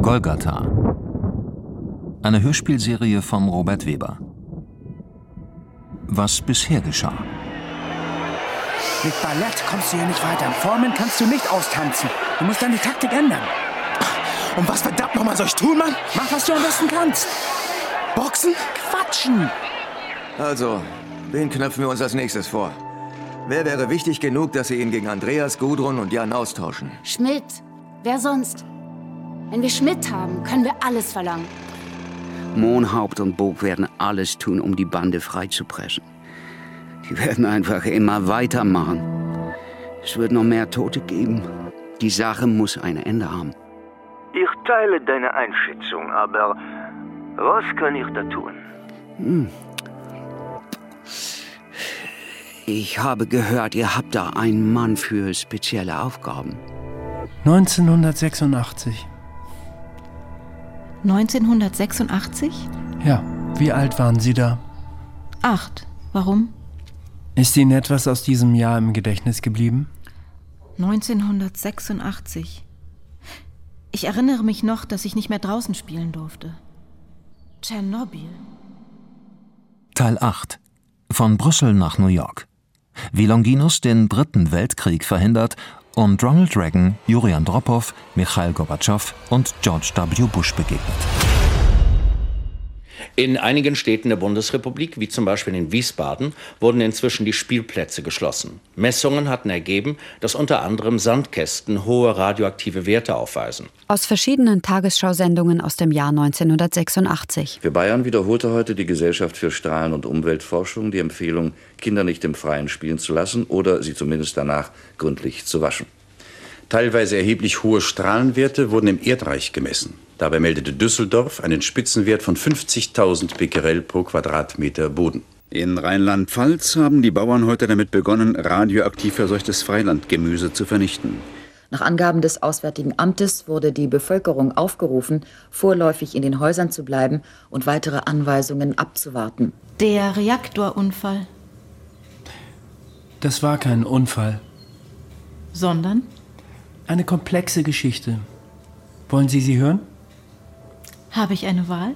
Golgatha. Eine Hörspielserie von Robert Weber. Was bisher geschah. Mit Ballett kommst du hier nicht weiter. Formen kannst du nicht austanzen. Du musst deine Taktik ändern. Und was verdammt nochmal soll ich tun, Mann? Mach, was du am besten kannst. Boxen? Quatschen. Also, wen knöpfen wir uns als nächstes vor? Wer wäre wichtig genug, dass Sie ihn gegen Andreas, Gudrun und Jan austauschen? Schmidt. Wer sonst? Wenn wir Schmidt haben, können wir alles verlangen. Mohnhaupt und Bog werden alles tun, um die Bande freizupressen. Die werden einfach immer weitermachen. Es wird noch mehr Tote geben. Die Sache muss ein Ende haben. Ich teile deine Einschätzung, aber was kann ich da tun? Ich habe gehört, ihr habt da einen Mann für spezielle Aufgaben. 1986. 1986? Ja, wie alt waren Sie da? 8. Warum? Ist Ihnen etwas aus diesem Jahr im Gedächtnis geblieben? 1986. Ich erinnere mich noch, dass ich nicht mehr draußen spielen durfte. Tschernobyl. Teil 8. Von Brüssel nach New York. Wie Longinus den Dritten Weltkrieg verhindert und Ronald Reagan, Juri Andropow, Michail Gorbatschow und George W. Bush begegnet. In einigen Städten der Bundesrepublik, wie zum Beispiel in Wiesbaden, wurden inzwischen die Spielplätze geschlossen. Messungen hatten ergeben, dass unter anderem Sandkästen hohe radioaktive Werte aufweisen. Aus verschiedenen Tagesschausendungen aus dem Jahr 1986. Für Bayern wiederholte heute die Gesellschaft für Strahlen- und Umweltforschung die Empfehlung, Kinder nicht im Freien spielen zu lassen oder sie zumindest danach gründlich zu waschen. Teilweise erheblich hohe Strahlenwerte wurden im Erdreich gemessen. Dabei meldete Düsseldorf einen Spitzenwert von 50.000 Becquerel pro Quadratmeter Boden. In Rheinland-Pfalz haben die Bauern heute damit begonnen, radioaktiv verseuchtes Freilandgemüse zu vernichten. Nach Angaben des Auswärtigen Amtes wurde die Bevölkerung aufgerufen, vorläufig in den Häusern zu bleiben und weitere Anweisungen abzuwarten. Der Reaktorunfall. Das war kein Unfall. Sondern? Eine komplexe Geschichte. Wollen Sie sie hören? Habe ich eine Wahl?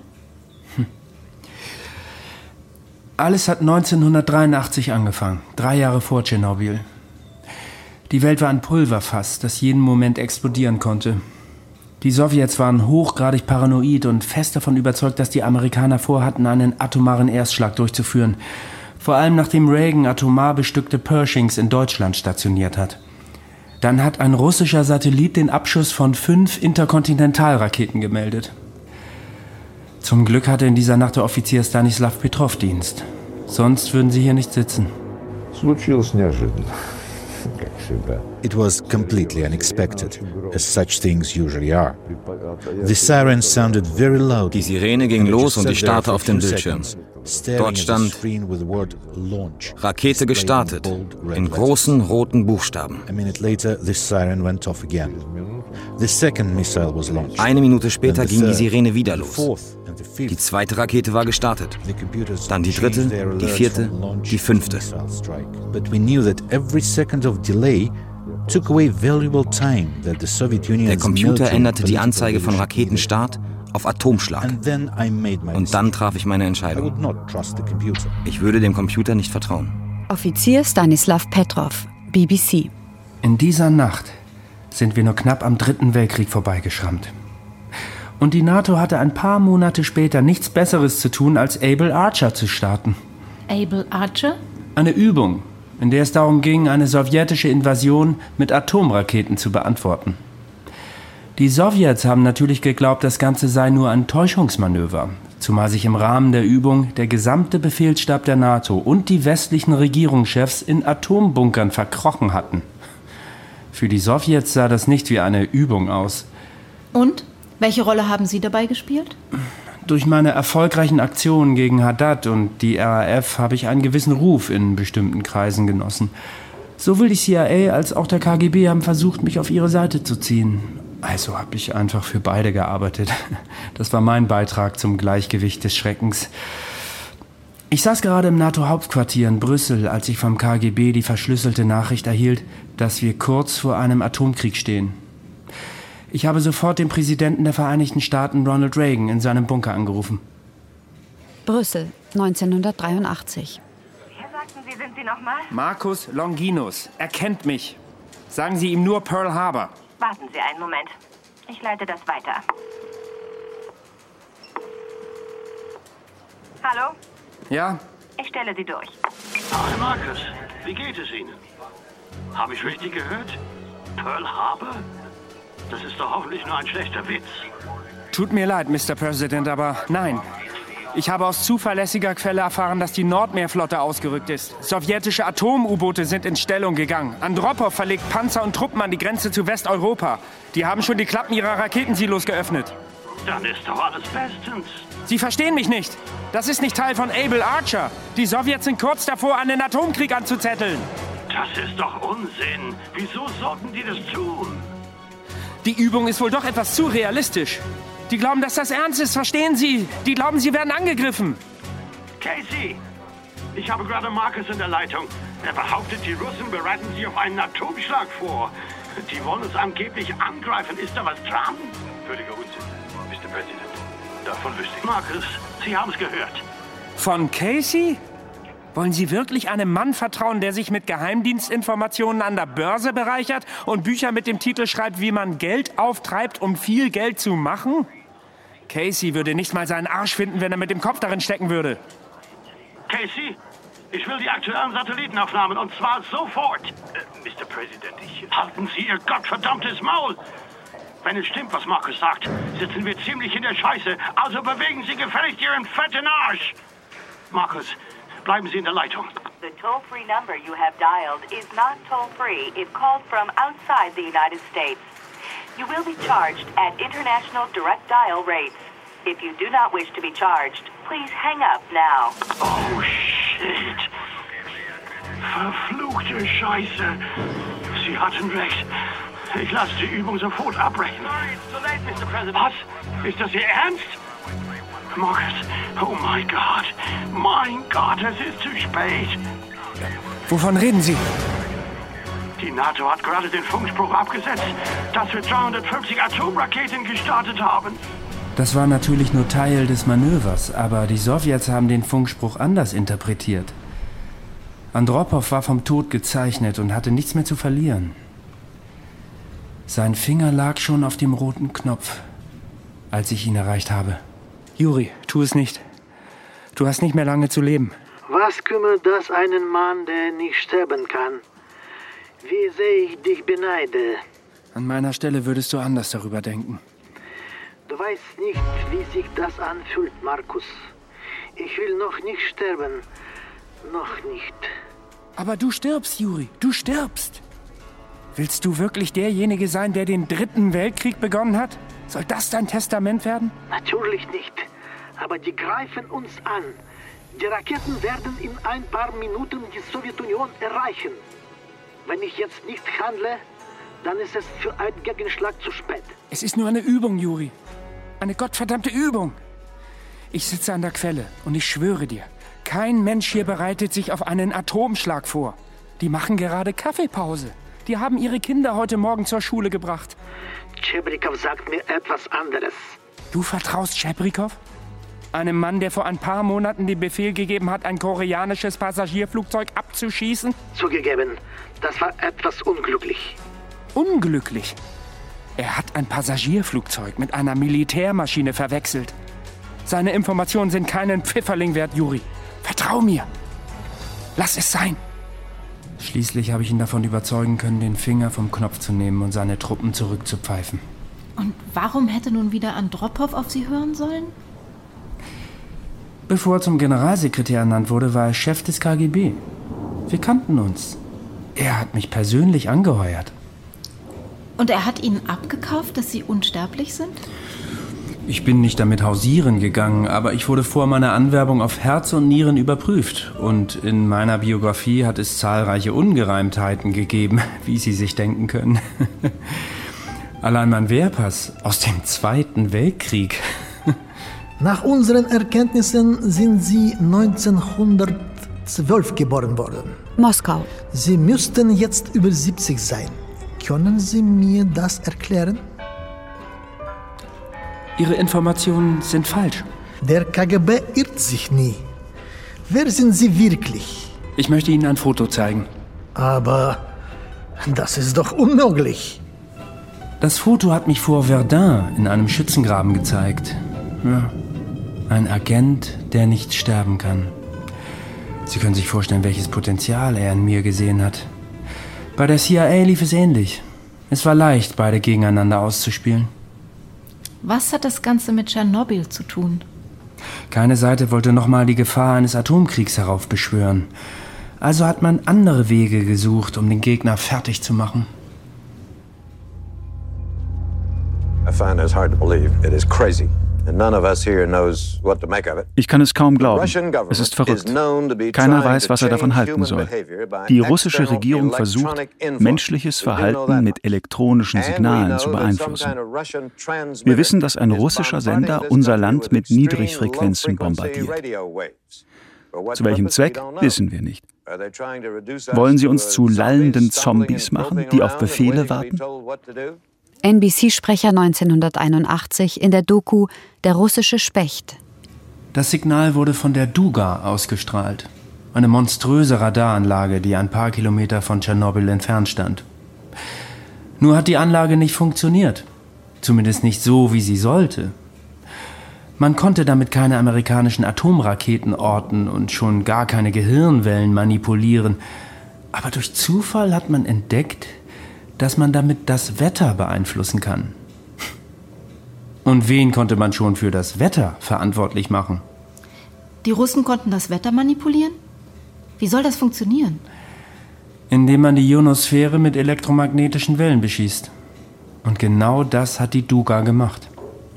Alles hat 1983 angefangen, 3 Jahre vor Tschernobyl. Die Welt war ein Pulverfass, das jeden Moment explodieren konnte. Die Sowjets waren hochgradig paranoid und fest davon überzeugt, dass die Amerikaner vorhatten, einen atomaren Erstschlag durchzuführen. Vor allem nachdem Reagan atomar bestückte Pershings in Deutschland stationiert hat. Dann hat ein russischer Satellit den Abschuss von 5 Interkontinentalraketen gemeldet. Zum Glück hatte in dieser Nacht der Offizier Stanislav Petrov Dienst. Sonst würden sie hier nicht sitzen. It was completely unexpected, as such things usually are. The siren sounded very loud. Die Sirene ging los und ich starrte auf den Bildschirm. Dort stand Rakete gestartet, in großen roten Buchstaben. Eine Minute später ging die Sirene wieder los. Die zweite Rakete war gestartet. Dann die dritte, die vierte, die fünfte. Der Computer änderte die Anzeige von Raketenstart auf Atomschlag. Und dann traf ich meine Entscheidung. Ich würde dem Computer nicht vertrauen. Offizier Stanislav Petrov, BBC. In dieser Nacht sind wir nur knapp am Dritten Weltkrieg vorbeigeschrammt. Und die NATO hatte ein paar Monate später nichts Besseres zu tun, als Able Archer zu starten. Able Archer? Eine Übung, in der es darum ging, eine sowjetische Invasion mit Atomraketen zu beantworten. Die Sowjets haben natürlich geglaubt, das Ganze sei nur ein Täuschungsmanöver, zumal sich im Rahmen der Übung der gesamte Befehlsstab der NATO und die westlichen Regierungschefs in Atombunkern verkrochen hatten. Für die Sowjets sah das nicht wie eine Übung aus. Und? Welche Rolle haben Sie dabei gespielt? Durch meine erfolgreichen Aktionen gegen Haddad und die RAF habe ich einen gewissen Ruf in bestimmten Kreisen genossen. Sowohl die CIA als auch der KGB haben versucht, mich auf ihre Seite zu ziehen. Also habe ich einfach für beide gearbeitet. Das war mein Beitrag zum Gleichgewicht des Schreckens. Ich saß gerade im NATO-Hauptquartier in Brüssel, als ich vom KGB die verschlüsselte Nachricht erhielt, dass wir kurz vor einem Atomkrieg stehen. Ich habe sofort den Präsidenten der Vereinigten Staaten, Ronald Reagan, in seinem Bunker angerufen. Brüssel, 1983. Wer sagten Sie, sind Sie nochmal? Marcus Longinus. Er kennt mich. Sagen Sie ihm nur Pearl Harbor. Warten Sie einen Moment. Ich leite das weiter. Hallo? Ja? Ich stelle Sie durch. Hi, Marcus. Wie geht es Ihnen? Habe ich richtig gehört? Pearl Harbor? Das ist doch hoffentlich nur ein schlechter Witz. Tut mir leid, Mr. President, aber nein. Ich habe aus zuverlässiger Quelle erfahren, dass die Nordmeerflotte ausgerückt ist. Sowjetische Atom-U-Boote sind in Stellung gegangen. Andropow verlegt Panzer und Truppen an die Grenze zu Westeuropa. Die haben schon die Klappen ihrer Raketensilos geöffnet. Dann ist doch alles bestens. Sie verstehen mich nicht. Das ist nicht Teil von Able Archer. Die Sowjets sind kurz davor, einen Atomkrieg anzuzetteln. Das ist doch Unsinn. Wieso sollten die das tun? Die Übung ist wohl doch etwas zu realistisch. Die glauben, dass das ernst ist, verstehen Sie? Die glauben, sie werden angegriffen. Casey, ich habe gerade Marcus in der Leitung. Er behauptet, die Russen bereiten sich auf einen Atomschlag vor. Die wollen uns angeblich angreifen. Ist da was dran? Völliger Unsinn, Mr. President. Davon wüsste ich. Marcus, Sie haben es gehört. Von Casey? Wollen Sie wirklich einem Mann vertrauen, der sich mit Geheimdienstinformationen an der Börse bereichert und Bücher mit dem Titel schreibt, wie man Geld auftreibt, um viel Geld zu machen? Casey würde nicht mal seinen Arsch finden, wenn er mit dem Kopf darin stecken würde. Casey, ich will die aktuellen Satellitenaufnahmen und zwar sofort. Mr. President, halten Sie Ihr gottverdammtes Maul! Wenn es stimmt, was Marcus sagt, sitzen wir ziemlich in der Scheiße. Also bewegen Sie gefälligst Ihren fetten Arsch! Marcus, bleiben Sie in der Leitung. The toll-free number you have dialed is not toll-free. It called from outside the United States. You will be charged at international direct dial rates. If you do not wish to be charged, please hang up now. Oh, shit. Verfluchte Scheiße. Sie hatten recht. Ich lasse die Übung sofort abbrechen. Sorry, it's too late, Mr. President. Was? Ist das Ihr Ernst? Marcus, oh mein Gott. Mein Gott, es ist zu spät. Wovon reden Sie? Die NATO hat gerade den Funkspruch abgesetzt, dass wir 350 Atomraketen gestartet haben. Das war natürlich nur Teil des Manövers, aber die Sowjets haben den Funkspruch anders interpretiert. Andropow war vom Tod gezeichnet und hatte nichts mehr zu verlieren. Sein Finger lag schon auf dem roten Knopf, als ich ihn erreicht habe. Juri, tu es nicht. Du hast nicht mehr lange zu leben. Was kümmert das einen Mann, der nicht sterben kann? Wie sehr ich dich beneide. An meiner Stelle würdest du anders darüber denken. Du weißt nicht, wie sich das anfühlt, Marcus. Ich will noch nicht sterben. Noch nicht. Aber du stirbst, Juri. Du stirbst. Willst du wirklich derjenige sein, der den 3. Weltkrieg begonnen hat? Soll das dein Testament werden? Natürlich nicht. Aber die greifen uns an. Die Raketen werden in ein paar Minuten die Sowjetunion erreichen. Wenn ich jetzt nicht handle, dann ist es für einen Gegenschlag zu spät. Es ist nur eine Übung, Juri. Eine gottverdammte Übung. Ich sitze an der Quelle und ich schwöre dir, kein Mensch hier bereitet sich auf einen Atomschlag vor. Die machen gerade Kaffeepause. Die haben ihre Kinder heute Morgen zur Schule gebracht. Chebrikov sagt mir etwas anderes. Du vertraust Chebrikov? Einem Mann, der vor ein paar Monaten den Befehl gegeben hat, ein koreanisches Passagierflugzeug abzuschießen? Zugegeben, das war etwas unglücklich. Unglücklich? Er hat ein Passagierflugzeug mit einer Militärmaschine verwechselt. Seine Informationen sind keinen Pfifferling wert, Juri. Vertrau mir. Lass es sein. Schließlich habe ich ihn davon überzeugen können, den Finger vom Knopf zu nehmen und seine Truppen zurückzupfeifen. Und warum hätte nun wieder Andropow auf Sie hören sollen? Bevor er zum Generalsekretär ernannt wurde, war er Chef des KGB. Wir kannten uns. Er hat mich persönlich angeheuert. Und er hat Ihnen abgekauft, dass Sie unsterblich sind? Ich bin nicht damit hausieren gegangen, aber ich wurde vor meiner Anwerbung auf Herz und Nieren überprüft. Und in meiner Biografie hat es zahlreiche Ungereimtheiten gegeben, wie Sie sich denken können. Allein mein Wehrpass aus dem 2. Weltkrieg. Nach unseren Erkenntnissen sind Sie 1912 geboren worden. Moskau. Sie müssten jetzt über 70 sein. Können Sie mir das erklären? Ihre Informationen sind falsch. Der KGB irrt sich nie. Wer sind Sie wirklich? Ich möchte Ihnen ein Foto zeigen. Aber das ist doch unmöglich. Das Foto hat mich vor Verdun in einem Schützengraben gezeigt. Ja, ein Agent, der nicht sterben kann. Sie können sich vorstellen, welches Potenzial er in mir gesehen hat. Bei der CIA lief es ähnlich. Es war leicht, beide gegeneinander auszuspielen. Was hat das Ganze mit Tschernobyl zu tun? Keine Seite wollte nochmal die Gefahr eines Atomkriegs heraufbeschwören. Also hat man andere Wege gesucht, um den Gegner fertig zu machen. Ich kann es kaum glauben. Es ist verrückt. Keiner weiß, was er davon halten soll. Die russische Regierung versucht, menschliches Verhalten mit elektronischen Signalen zu beeinflussen. Wir wissen, dass ein russischer Sender unser Land mit Niedrigfrequenzen bombardiert. Zu welchem Zweck, wissen wir nicht. Wollen sie uns zu lallenden Zombies machen, die auf Befehle warten? NBC-Sprecher 1981 in der Doku Der russische Specht. Das Signal wurde von der Duga ausgestrahlt. Eine monströse Radaranlage, die ein paar Kilometer von Tschernobyl entfernt stand. Nur hat die Anlage nicht funktioniert. Zumindest nicht so, wie sie sollte. Man konnte damit keine amerikanischen Atomraketen orten und schon gar keine Gehirnwellen manipulieren. Aber durch Zufall hat man entdeckt, dass man damit das Wetter beeinflussen kann. Und wen konnte man schon für das Wetter verantwortlich machen? Die Russen konnten das Wetter manipulieren? Wie soll das funktionieren? Indem man die Ionosphäre mit elektromagnetischen Wellen beschießt. Und genau das hat die Duga gemacht.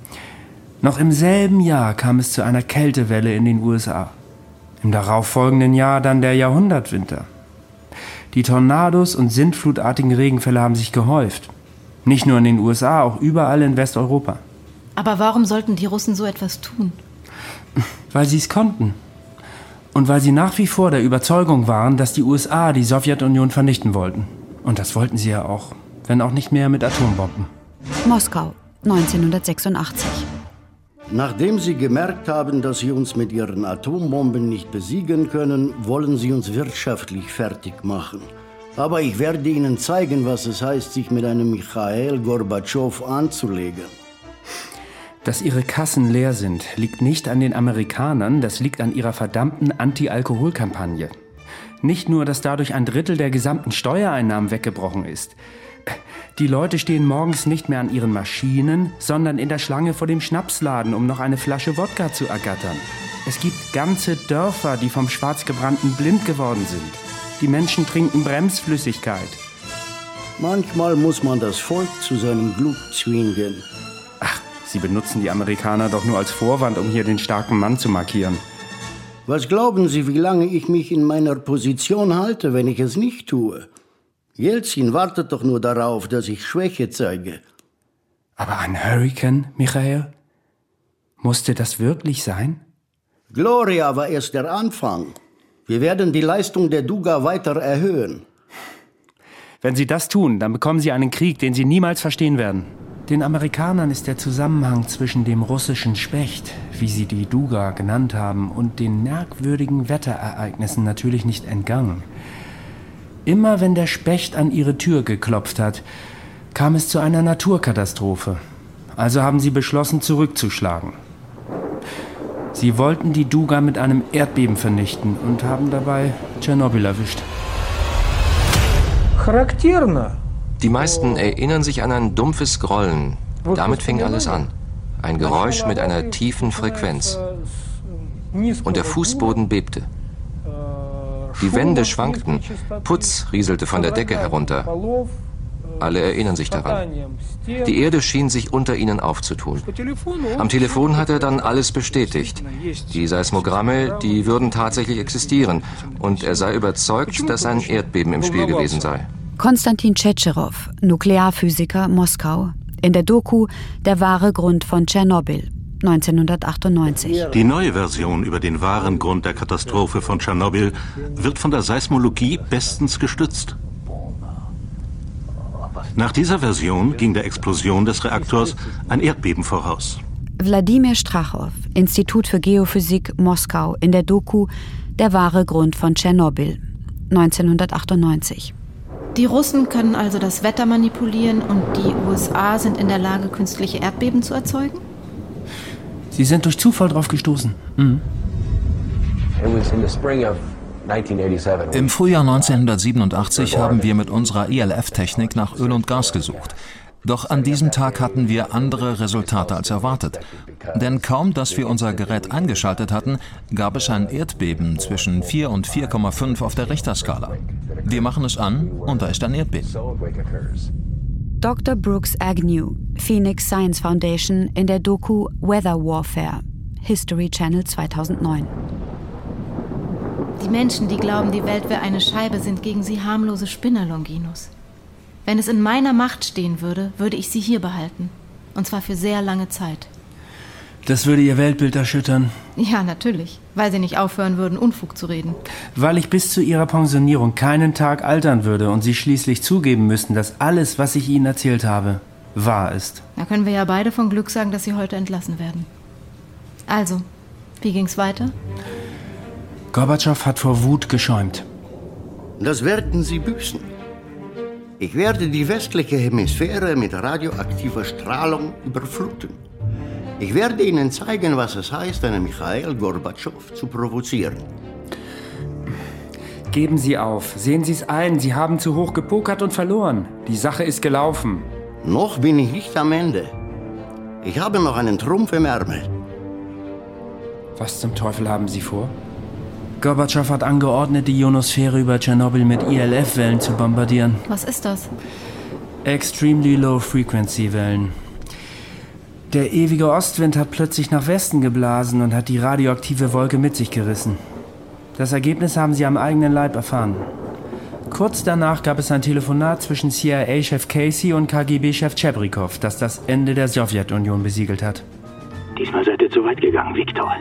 Noch im selben Jahr kam es zu einer Kältewelle in den USA. Im darauffolgenden Jahr dann der Jahrhundertwinter. Die Tornados und sintflutartigen Regenfälle haben sich gehäuft. Nicht nur in den USA, auch überall in Westeuropa. Aber warum sollten die Russen so etwas tun? Weil sie es konnten. Und weil sie nach wie vor der Überzeugung waren, dass die USA die Sowjetunion vernichten wollten. Und das wollten sie ja auch, wenn auch nicht mehr mit Atombomben. Moskau, 1986. Nachdem sie gemerkt haben, dass sie uns mit ihren Atombomben nicht besiegen können, wollen sie uns wirtschaftlich fertig machen. Aber ich werde ihnen zeigen, was es heißt, sich mit einem Michail Gorbatschow anzulegen. Dass ihre Kassen leer sind, liegt nicht an den Amerikanern, das liegt an ihrer verdammten Anti-Alkohol-Kampagne. Nicht nur, dass dadurch ein Drittel der gesamten Steuereinnahmen weggebrochen ist. Die Leute stehen morgens nicht mehr an ihren Maschinen, sondern in der Schlange vor dem Schnapsladen, um noch eine Flasche Wodka zu ergattern. Es gibt ganze Dörfer, die vom Schwarzgebrannten blind geworden sind. Die Menschen trinken Bremsflüssigkeit. Manchmal muss man das Volk zu seinem Glück zwingen. Ach, sie benutzen die Amerikaner doch nur als Vorwand, um hier den starken Mann zu markieren. Was glauben Sie, wie lange ich mich in meiner Position halte, wenn ich es nicht tue? Jelzin wartet doch nur darauf, dass ich Schwäche zeige. Aber ein Hurrikan, Michail? Musste das wirklich sein? Gloria war erst der Anfang. Wir werden die Leistung der Duga weiter erhöhen. Wenn Sie das tun, dann bekommen Sie einen Krieg, den Sie niemals verstehen werden. Den Amerikanern ist der Zusammenhang zwischen dem russischen Specht, wie sie die Duga genannt haben, und den merkwürdigen Wetterereignissen natürlich nicht entgangen. Immer wenn der Specht an ihre Tür geklopft hat, kam es zu einer Naturkatastrophe. Also haben sie beschlossen, zurückzuschlagen. Sie wollten die Duga mit einem Erdbeben vernichten und haben dabei Tschernobyl erwischt. Die meisten erinnern sich an ein dumpfes Grollen. Damit fing alles an. Ein Geräusch mit einer tiefen Frequenz. Und der Fußboden bebte. Die Wände schwankten, Putz rieselte von der Decke herunter. Alle erinnern sich daran. Die Erde schien sich unter ihnen aufzutun. Am Telefon hat er dann alles bestätigt. Die Seismogramme, die würden tatsächlich existieren. Und er sei überzeugt, dass ein Erdbeben im Spiel gewesen sei. Konstantin Tschetscherow, Nuklearphysiker, Moskau. In der Doku Der wahre Grund von Tschernobyl, 1998. Die neue Version über den wahren Grund der Katastrophe von Tschernobyl wird von der Seismologie bestens gestützt. Nach dieser Version ging der Explosion des Reaktors ein Erdbeben voraus. Wladimir Strachow, Institut für Geophysik, Moskau, in der Doku Der wahre Grund von Tschernobyl, 1998. Die Russen können also das Wetter manipulieren und die USA sind in der Lage, künstliche Erdbeben zu erzeugen? Sie sind durch Zufall drauf gestoßen. Im Frühjahr 1987 haben wir mit unserer ELF-Technik nach Öl und Gas gesucht. Doch an diesem Tag hatten wir andere Resultate als erwartet. Denn kaum, dass wir unser Gerät eingeschaltet hatten, gab es ein Erdbeben zwischen 4 und 4,5 auf der Richterskala. Wir machen es an und da ist ein Erdbeben. Dr. Brooks Agnew, Phoenix Science Foundation, in der Doku Weather Warfare, History Channel 2009. Die Menschen, die glauben, die Welt wäre eine Scheibe, sind gegen sie harmlose Spinner, Longinus. Wenn es in meiner Macht stehen würde, würde ich sie hier behalten. Und zwar für sehr lange Zeit. Das würde ihr Weltbild erschüttern. Ja, natürlich. Weil sie nicht aufhören würden, Unfug zu reden. Weil ich bis zu ihrer Pensionierung keinen Tag altern würde und sie schließlich zugeben müssten, dass alles, was ich ihnen erzählt habe, wahr ist. Da können wir ja beide von Glück sagen, dass sie heute entlassen werden. Also, wie ging's weiter? Gorbatschow hat vor Wut geschäumt. Das werden Sie büßen. Ich werde die westliche Hemisphäre mit radioaktiver Strahlung überfluten. Ich werde Ihnen zeigen, was es heißt, einen Michail Gorbatschow zu provozieren. Geben Sie auf. Sehen Sie es ein. Sie haben zu hoch gepokert und verloren. Die Sache ist gelaufen. Noch bin ich nicht am Ende. Ich habe noch einen Trumpf im Ärmel. Was zum Teufel haben Sie vor? Gorbatschow hat angeordnet, die Ionosphäre über Tschernobyl mit ELF-Wellen zu bombardieren. Was ist das? Extremely Low Frequency Wellen. Der ewige Ostwind hat plötzlich nach Westen geblasen und hat die radioaktive Wolke mit sich gerissen. Das Ergebnis haben sie am eigenen Leib erfahren. Kurz danach gab es ein Telefonat zwischen CIA-Chef Casey und KGB-Chef Tschebrikow, das das Ende der Sowjetunion besiegelt hat. Diesmal seid ihr zu weit gegangen, Viktor.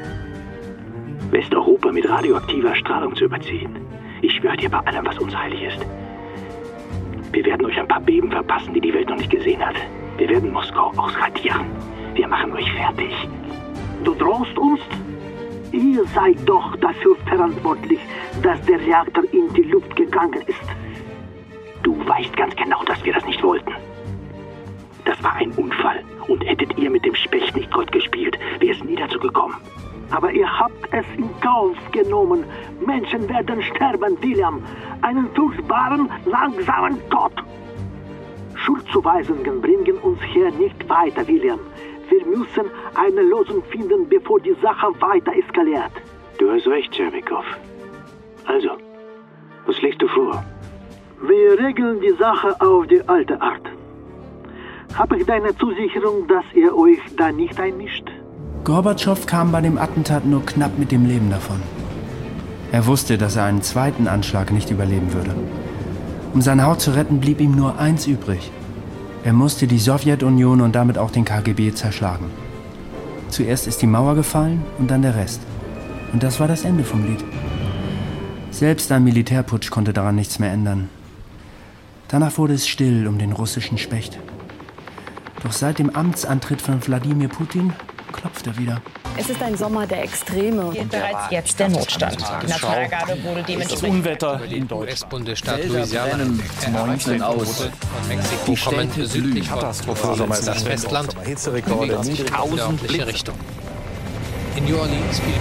Westeuropa mit radioaktiver Strahlung zu überziehen. Ich schwöre dir bei allem, was uns heilig ist. Wir werden euch ein paar Beben verpassen, die die Welt noch nicht gesehen hat. Wir werden Moskau ausradieren. Wir machen euch fertig. Du drohst uns? Ihr seid doch dafür verantwortlich, dass der Reaktor in die Luft gegangen ist. Du weißt ganz genau, dass wir das nicht wollten. Das war ein Unfall. Und hättet ihr mit dem Specht nicht Gott gespielt, wäre es nie dazu gekommen. Aber ihr habt es in Kauf genommen. Menschen werden sterben, William. Einen furchtbaren, langsamen Tod. Schuldzuweisungen bringen uns hier nicht weiter, William. Wir müssen eine Lösung finden, bevor die Sache weiter eskaliert. Du hast recht, Tscherbikow. Also, was schlägst du vor? Wir regeln die Sache auf die alte Art. Hab ich deine Zusicherung, dass ihr euch da nicht einmischt? Gorbatschow kam bei dem Attentat nur knapp mit dem Leben davon. Er wusste, dass er einen zweiten Anschlag nicht überleben würde. Um seine Haut zu retten, blieb ihm nur eins übrig. Er musste die Sowjetunion und damit auch den KGB zerschlagen. Zuerst ist die Mauer gefallen und dann der Rest. Und das war das Ende vom Lied. Selbst ein Militärputsch konnte daran nichts mehr ändern. Danach wurde es still um den russischen Specht. Doch seit dem Amtsantritt von Wladimir Putin klopft er wieder. Es ist ein Sommer der Extreme. Geht bereits jetzt der Notstand. Die Nationalgarde wurde dementsprechend. Das Unwetter in Deutschland. US-Bundesstaat Louisiana brennen aus. von Mexiko kommen südlich von das Festland bewegt sich in die nördliche Richtung. In New Orleans fiel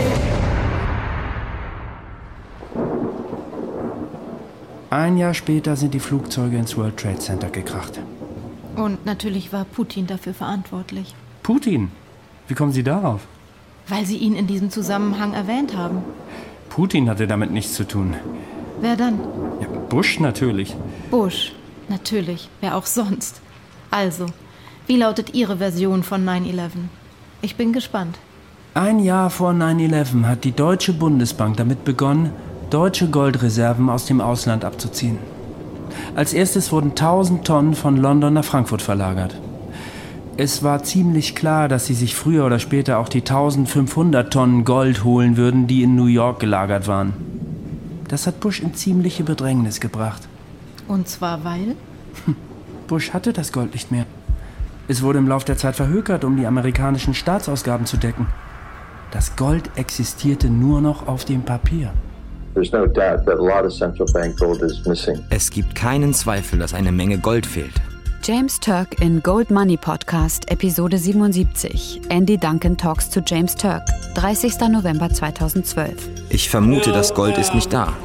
Ein Jahr später sind die Flugzeuge ins World Trade Center gekracht. Und natürlich war Putin dafür verantwortlich. Putin? Wie kommen Sie darauf? Weil Sie ihn in diesem Zusammenhang erwähnt haben. Putin hatte damit nichts zu tun. Wer dann? Ja, Bush natürlich. Bush, natürlich. Wer auch sonst. Also, wie lautet Ihre Version von 9/11? Ich bin gespannt. Ein Jahr vor 9/11 hat die Deutsche Bundesbank damit begonnen, deutsche Goldreserven aus dem Ausland abzuziehen. Als erstes wurden 1000 Tonnen von London nach Frankfurt verlagert. Es war ziemlich klar, dass sie sich früher oder später auch die 1500 Tonnen Gold holen würden, die in New York gelagert waren. Das hat Bush in ziemliche Bedrängnis gebracht. Und zwar weil? Bush hatte das Gold nicht mehr. Es wurde im Laufe der Zeit verhökert, um die amerikanischen Staatsausgaben zu decken. Das Gold existierte nur noch auf dem Papier. Es gibt keinen Zweifel, dass eine Menge Gold fehlt. James Turk in Gold Money Podcast, Episode 77. Andy Duncan talks to James Turk, 30. November 2012. Ich vermute, das Gold ist nicht da.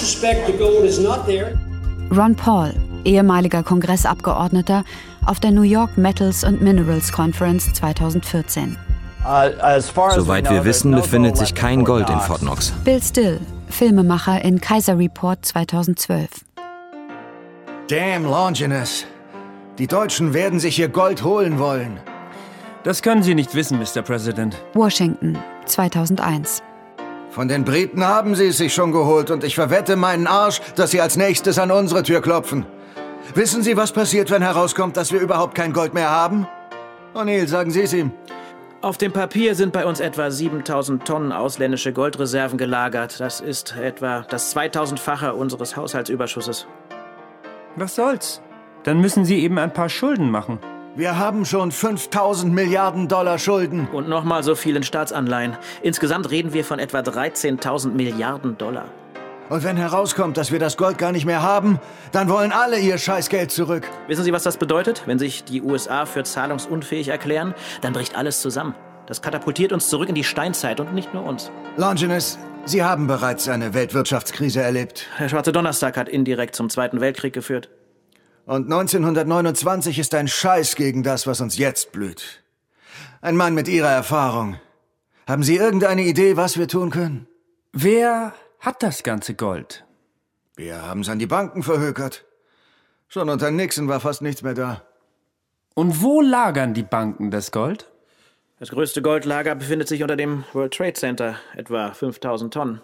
Ron Paul, ehemaliger Kongressabgeordneter, auf der New York Metals and Minerals Conference 2014. Soweit wir wissen, befindet sich kein Gold in Fort Knox. Bill Still, Filmemacher in Kaiser Report 2012. Damn Longinus. Die Deutschen werden sich ihr Gold holen wollen. Das können Sie nicht wissen, Mr. President. Washington, 2001. Von den Briten haben sie es sich schon geholt und ich verwette meinen Arsch, dass sie als nächstes an unsere Tür klopfen. Wissen Sie, was passiert, wenn herauskommt, dass wir überhaupt kein Gold mehr haben? O'Neill, sagen Sie es ihm. Auf dem Papier sind bei uns etwa 7.000 Tonnen ausländische Goldreserven gelagert. Das ist etwa das 2000-fache unseres Haushaltsüberschusses. Was soll's? Dann müssen Sie eben ein paar Schulden machen. Wir haben schon 5.000 Milliarden Dollar Schulden. Und nochmal so viel in Staatsanleihen. Insgesamt reden wir von etwa 13.000 Milliarden Dollar. Und wenn herauskommt, dass wir das Gold gar nicht mehr haben, dann wollen alle ihr Scheißgeld zurück. Wissen Sie, was das bedeutet? Wenn sich die USA für zahlungsunfähig erklären, dann bricht alles zusammen. Das katapultiert uns zurück in die Steinzeit und nicht nur uns. Longinus, Sie haben bereits eine Weltwirtschaftskrise erlebt. Der Schwarze Donnerstag hat indirekt zum Zweiten Weltkrieg geführt. Und 1929 ist ein Scheiß gegen das, was uns jetzt blüht. Ein Mann mit Ihrer Erfahrung. Haben Sie irgendeine Idee, was wir tun können? Wer hat das ganze Gold? Wir haben es an die Banken verhökert. Schon unter Nixon war fast nichts mehr da. Und wo lagern die Banken das Gold? Das größte Goldlager befindet sich unter dem World Trade Center, etwa 5.000 Tonnen.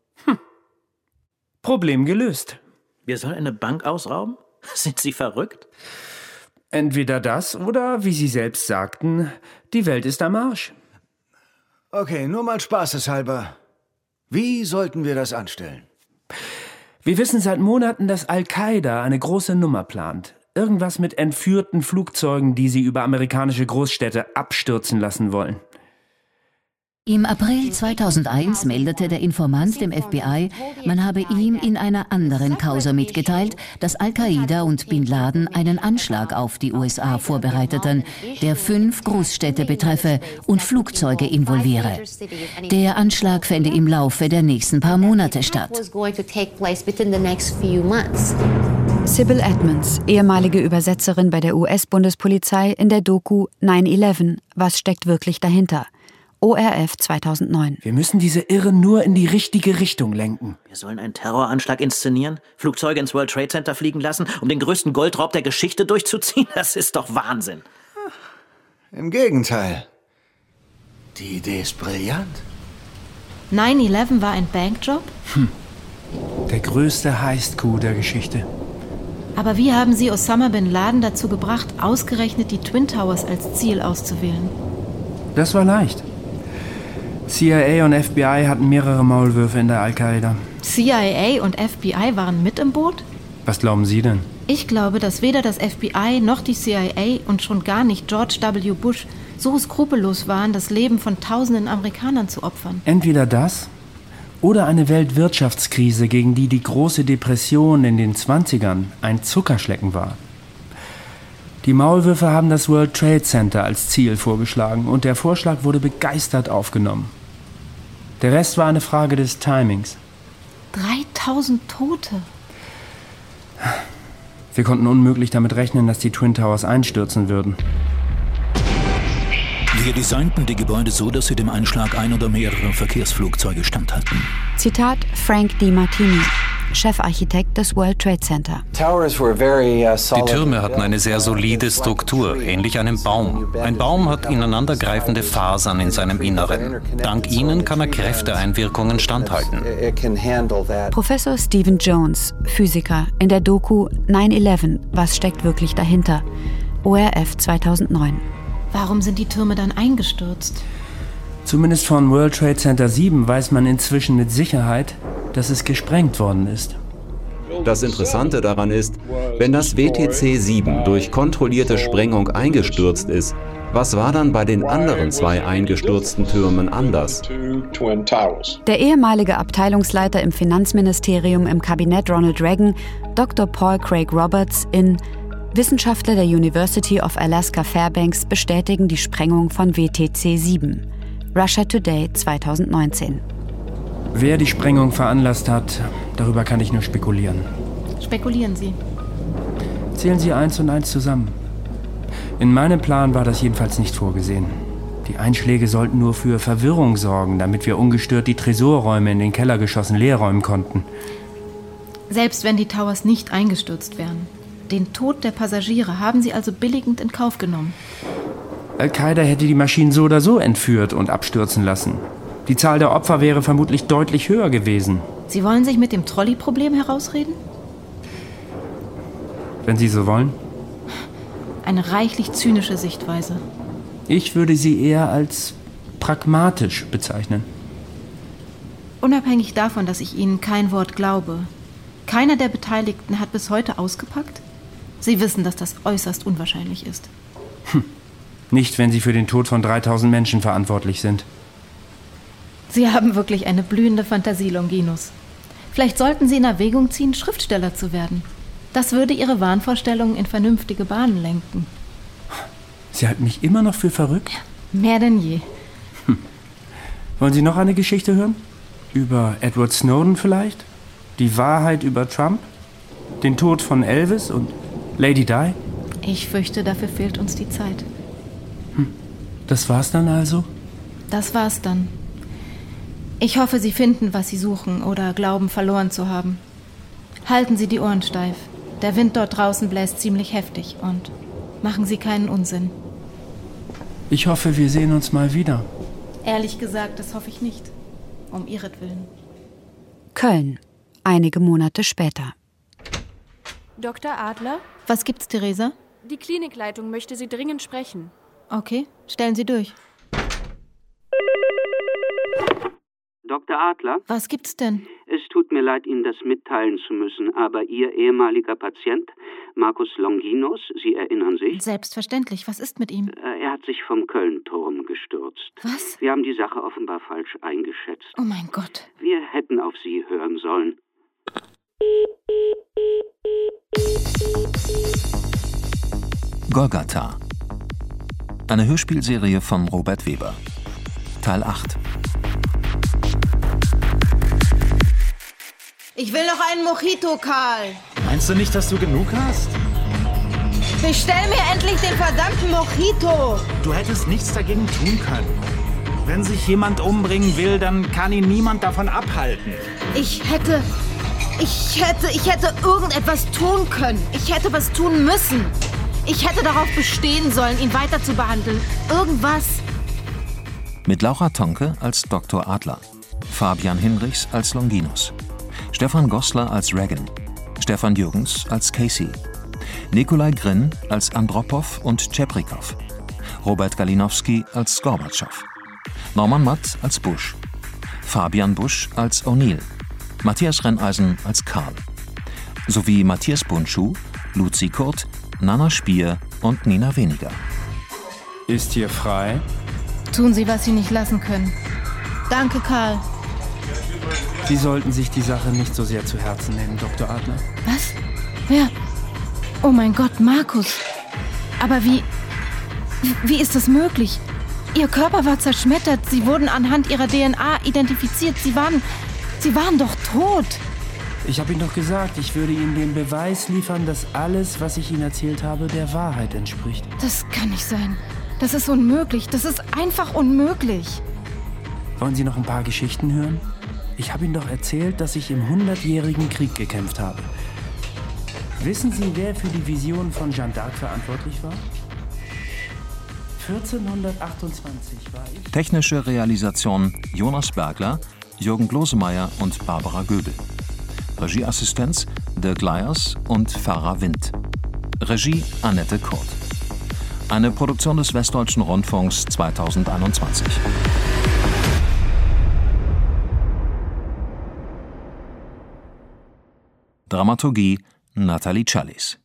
Problem gelöst. Wir sollen eine Bank ausrauben? Sind Sie verrückt? Entweder das oder, wie Sie selbst sagten, die Welt ist am Arsch. Okay, nur mal spaßeshalber. Wie sollten wir das anstellen? Wir wissen seit Monaten, dass Al-Qaida eine große Nummer plant. Irgendwas mit entführten Flugzeugen, die sie über amerikanische Großstädte abstürzen lassen wollen. Im April 2001 meldete der Informant dem FBI, man habe ihm in einer anderen Causa mitgeteilt, dass Al-Qaida und Bin Laden einen Anschlag auf die USA vorbereiteten, der 5 Großstädte betreffe und Flugzeuge involviere. Der Anschlag fände im Laufe der nächsten paar Monate statt. Sybil Edmonds, ehemalige Übersetzerin bei der US-Bundespolizei in der Doku 9/11, was steckt wirklich dahinter? ORF 2009. Wir müssen diese Irren nur in die richtige Richtung lenken. Wir sollen einen Terroranschlag inszenieren, Flugzeuge ins World Trade Center fliegen lassen, um den größten Goldraub der Geschichte durchzuziehen? Das ist doch Wahnsinn. Im Gegenteil. Die Idee ist brillant. 9/11 war ein Bankjob? Der größte Heist-Coup der Geschichte. Aber wie haben Sie Osama Bin Laden dazu gebracht, ausgerechnet die Twin Towers als Ziel auszuwählen? Das war leicht. CIA und FBI hatten mehrere Maulwürfe in der Al-Qaida. CIA und FBI waren mit im Boot? Was glauben Sie denn? Ich glaube, dass weder das FBI noch die CIA und schon gar nicht George W. Bush so skrupellos waren, das Leben von tausenden Amerikanern zu opfern. Entweder das oder eine Weltwirtschaftskrise, gegen die die große Depression in den 20ern ein Zuckerschlecken war. Die Maulwürfe haben das World Trade Center als Ziel vorgeschlagen und der Vorschlag wurde begeistert aufgenommen. Der Rest war eine Frage des Timings. 3000 Tote. Wir konnten unmöglich damit rechnen, dass die Twin Towers einstürzen würden. Wir designten die Gebäude so, dass sie dem Einschlag ein oder mehrerer Verkehrsflugzeuge standhalten. Zitat Frank DiMartini, Chefarchitekt des World Trade Center. Die Türme hatten eine sehr solide Struktur, ähnlich einem Baum. Ein Baum hat ineinandergreifende Fasern in seinem Inneren. Dank ihnen kann er Kräfteeinwirkungen standhalten. Professor Stephen Jones, Physiker, in der Doku 9/11, was steckt wirklich dahinter? ORF 2009. Warum sind die Türme dann eingestürzt? Zumindest von World Trade Center 7 weiß man inzwischen mit Sicherheit, dass es gesprengt worden ist. Das Interessante daran ist, wenn das WTC-7 durch kontrollierte Sprengung eingestürzt ist, was war dann bei den anderen 2 eingestürzten Türmen anders? Der ehemalige Abteilungsleiter im Finanzministerium im Kabinett Ronald Reagan, Dr. Paul Craig Roberts in Wissenschaftler der University of Alaska Fairbanks bestätigen die Sprengung von WTC-7. Russia Today 2019. Wer die Sprengung veranlasst hat, darüber kann ich nur spekulieren. Spekulieren Sie. Zählen Sie 1 und 1 zusammen. In meinem Plan war das jedenfalls nicht vorgesehen. Die Einschläge sollten nur für Verwirrung sorgen, damit wir ungestört die Tresorräume in den Kellergeschossen leerräumen konnten. Selbst wenn die Towers nicht eingestürzt wären. Den Tod der Passagiere haben Sie also billigend in Kauf genommen. Al-Qaida hätte die Maschinen so oder so entführt und abstürzen lassen. Die Zahl der Opfer wäre vermutlich deutlich höher gewesen. Sie wollen sich mit dem Trolley-Problem herausreden? Wenn Sie so wollen. Eine reichlich zynische Sichtweise. Ich würde sie eher als pragmatisch bezeichnen. Unabhängig davon, dass ich Ihnen kein Wort glaube, keiner der Beteiligten hat bis heute ausgepackt? Sie wissen, dass das äußerst unwahrscheinlich ist. Nicht, wenn Sie für den Tod von 3000 Menschen verantwortlich sind. Sie haben wirklich eine blühende Fantasie, Longinus. Vielleicht sollten Sie in Erwägung ziehen, Schriftsteller zu werden. Das würde Ihre Wahnvorstellungen in vernünftige Bahnen lenken. Sie halten mich immer noch für verrückt? Mehr denn je. Wollen Sie noch eine Geschichte hören? Über Edward Snowden vielleicht? Die Wahrheit über Trump? Den Tod von Elvis und Lady Di? Ich fürchte, dafür fehlt uns die Zeit. Das war's dann also? Das war's dann. Ich hoffe, Sie finden, was Sie suchen oder glauben, verloren zu haben. Halten Sie die Ohren steif. Der Wind dort draußen bläst ziemlich heftig und machen Sie keinen Unsinn. Ich hoffe, wir sehen uns mal wieder. Ehrlich gesagt, das hoffe ich nicht. Um Ihretwillen. Köln. Einige Monate später. Dr. Adler? Was gibt's, Theresa? Die Klinikleitung möchte Sie dringend sprechen. Okay, stellen Sie durch. Dr. Adler? Was gibt's denn? Es tut mir leid, Ihnen das mitteilen zu müssen, aber Ihr ehemaliger Patient, Markus Longinus, Sie erinnern sich? Selbstverständlich. Was ist mit ihm? Er hat sich vom Köln-Turm gestürzt. Was? Wir haben die Sache offenbar falsch eingeschätzt. Oh mein Gott. Wir hätten auf Sie hören sollen. Golgatha. Eine Hörspielserie von Robert Weber. Teil 8. Ich will noch einen Mojito, Karl. Meinst du nicht, dass du genug hast? Bestell mir endlich den verdammten Mojito. Du hättest nichts dagegen tun können. Wenn sich jemand umbringen will, dann kann ihn niemand davon abhalten. Ich hätte irgendetwas tun können. Ich hätte was tun müssen. Ich hätte darauf bestehen sollen, ihn weiter zu behandeln. Irgendwas. Mit Laura Tonke als Dr. Adler, Fabian Hinrichs als Longinus, Stefan Gossler als Reagan, Stefan Jürgens als Casey, Nikolai Grin als Andropow und Tscheprikow, Robert Galinowski als Gorbatschow, Norman Matt als Bush, Fabian Busch als O'Neill, Matthias Renneisen als Karl, sowie Matthias Bundschuh, Luzi Kurt, Nana Spier und Nina Weniger. Ist hier frei? Tun Sie, was Sie nicht lassen können. Danke, Karl. Sie sollten sich die Sache nicht so sehr zu Herzen nehmen, Dr. Adler. Was? Wer? Oh mein Gott, Markus. Aber wie ist das möglich? Ihr Körper war zerschmettert. Sie wurden anhand Ihrer DNA identifiziert. Sie waren doch tot. Ich habe Ihnen doch gesagt, ich würde Ihnen den Beweis liefern, dass alles, was ich Ihnen erzählt habe, der Wahrheit entspricht. Das kann nicht sein. Das ist unmöglich. Das ist einfach unmöglich. Wollen Sie noch ein paar Geschichten hören? Ich habe Ihnen doch erzählt, dass ich im 100-jährigen Krieg gekämpft habe. Wissen Sie, wer für die Vision von Jeanne d'Arc verantwortlich war? 1428 war ich. Technische Realisation Jonas Bergler, Jürgen Glosemeyer und Barbara Göbel. Regieassistenz Dirk Leyers und Farah Wind. Regie Annette Kurt. Eine Produktion des Westdeutschen Rundfunks 2021. Dramaturgie Nathalie Challis.